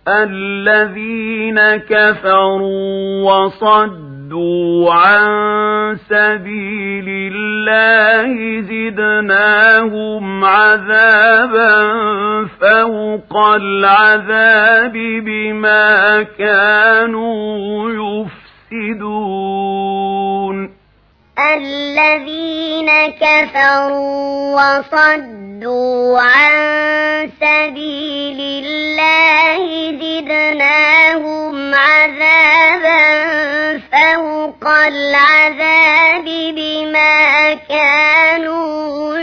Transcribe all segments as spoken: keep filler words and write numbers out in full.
الذين كفروا وصدوا عن سبيل الله زدناهم عذابا فوق العذاب بما كانوا يفسدون الذين كفروا وصدوا عن سبيل الله زدناهم عذابا فوق العذاب بما كانوا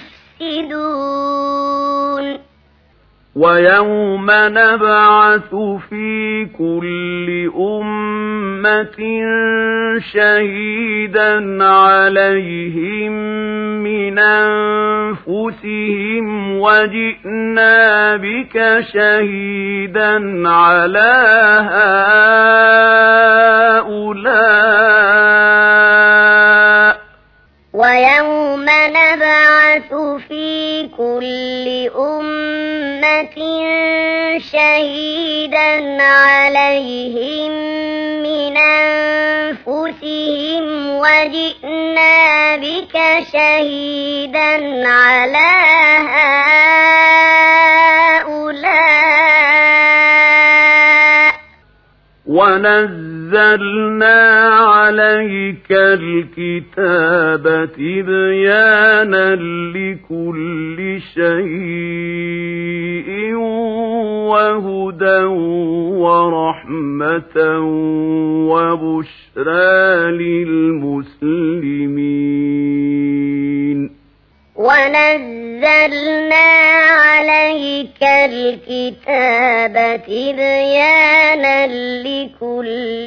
يفسدون ويوم نبعث في كل أمة شهيدا عليهم من أنفسهم وجئنا بك شهيدا على هؤلاء ويوم نبعث في كل أمة شهيدا عليهم من أنفسهم وجئنا بك شهيدا على هؤلاء ونزلنا عليك الكتاب تبيانا لكل شيء وهدى ورحمة وبشرى للمسلمين ونزلنا عليك الكتاب تبيانا لكل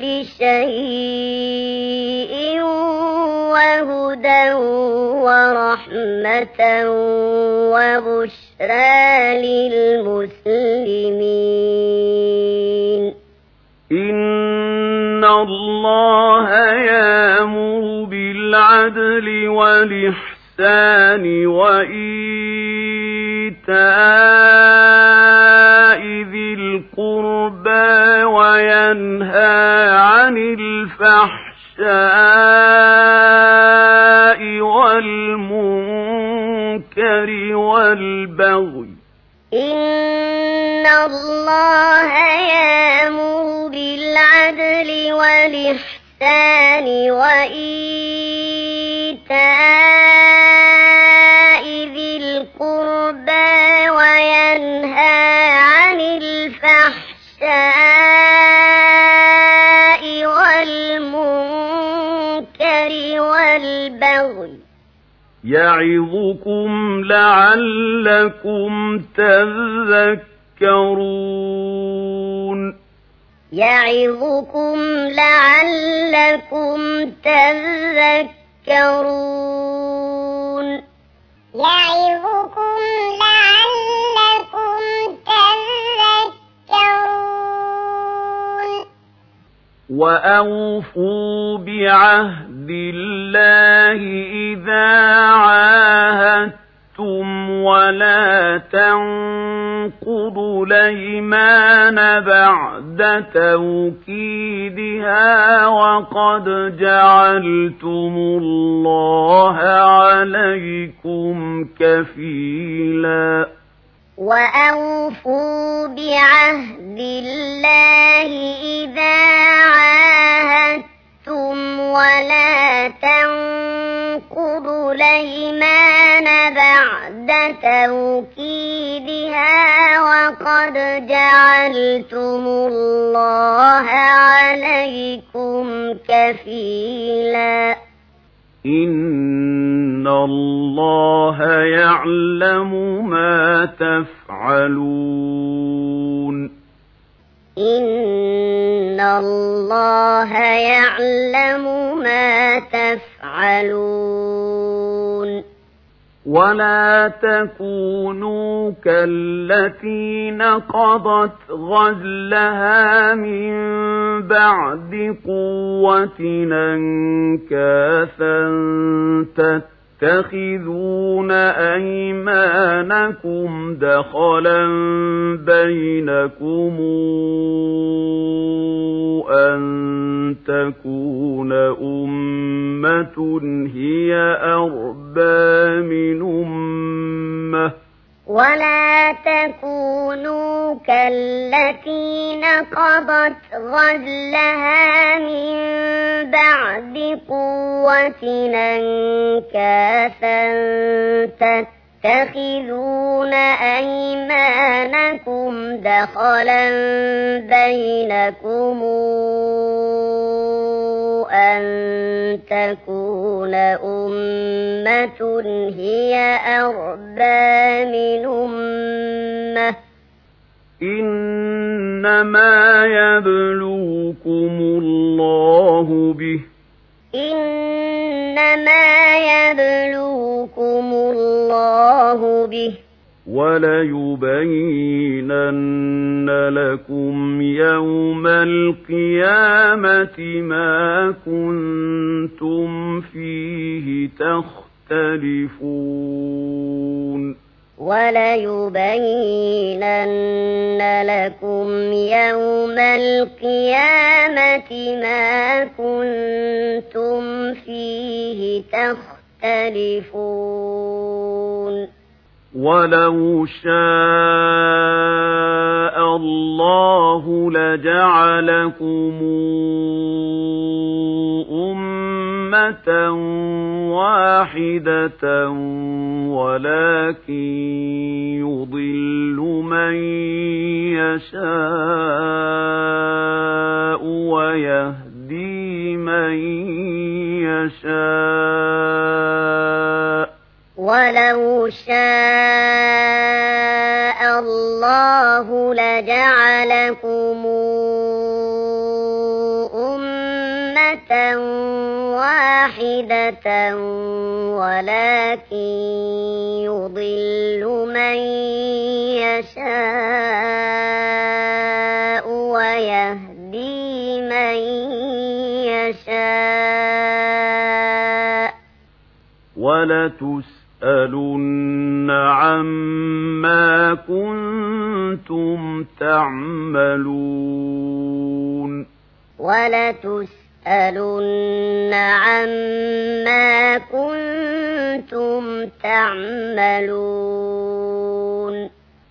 شيء وهدى ورحمة وبشرى للمسلمين إن الله يأمر بالعدل والإحسان وإيتاء ذي القربى وينهى عن الفحشاء والمنكر والبغي إن الله يأمر بالعدل والإحسان وإيتاء ذي القربى وينهى عن الفحشاء والمنكر والبغي يعظكم لعلكم تذكرون يعظكم لعلكم تذكرون يعظكم لعلكم تذكرون وأوفوا بعهد الله إذا عاهدتم ولا تنقضوا الأيمان بعد توكيدها وقد جعلتم الله عليكم كفيلا وأوفوا بعهد الله إذا عاهدتم ولا تنقضوا الأيمان بعد توكيدها وقد جعلتم الله عليكم كفيلا إن الله يعلم ما تفعلون إن الله يعلم ما تفعلون ولا تكونوا كالتي نقضت غزلها من بعد قوة أنكاثا تتخذون أيمانكم دخلا بينكم أن تكون أمة هي أربى من أمة ولا تكونوا كالتي نقضت غزلها من بعد قوة أنكاثا تتخذون أيمانكم دخلا بينكم أن تكون أمة هي أربى من أمة إنما يبلوكم الله به إنما يبلوكم الله به وليبينن لكم يوم القيامة ما كنتم فيه تختلفون وليبينن لكم يوم القيامة ما كنتم فيه تختلفون ولو شاء الله لجعلكم أمة واحدة ولكن يضل من يشاء ويهدي من يشاء ولو شاء الله لجعلكم أمة واحدة ولكن يضل من يشاء ويهدي من يشاء ولتسألن عما كنتم تعملون ولتسألن عما كنتم تعملون